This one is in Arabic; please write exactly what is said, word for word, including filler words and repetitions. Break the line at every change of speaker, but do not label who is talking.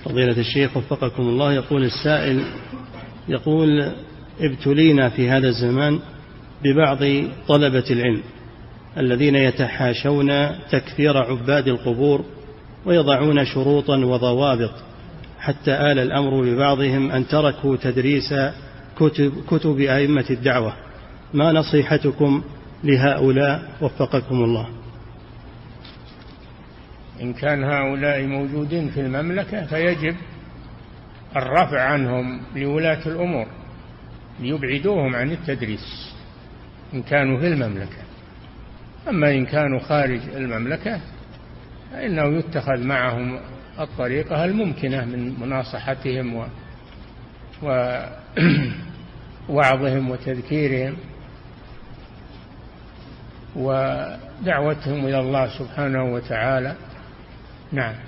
فضيلة الشيخ وفقكم الله، يقول السائل، يقول ابتلينا في هذا الزمان ببعض طلبة العلم الذين يتحاشون تكفير عباد القبور ويضعون شروطا وضوابط، حتى آل الأمر ببعضهم أن تركوا تدريس كتب, كتب أئمة الدعوة. ما نصيحتكم لهؤلاء وفقكم الله؟
إن كان هؤلاء موجودين في المملكة فيجب الرفع عنهم لولاة الأمور ليبعدوهم عن التدريس إن كانوا في المملكة. أما إن كانوا خارج المملكة فإنه يتخذ معهم الطريقة الممكنة من مناصحتهم و... ووعظهم وتذكيرهم ودعوتهم إلى الله سبحانه وتعالى. نعم.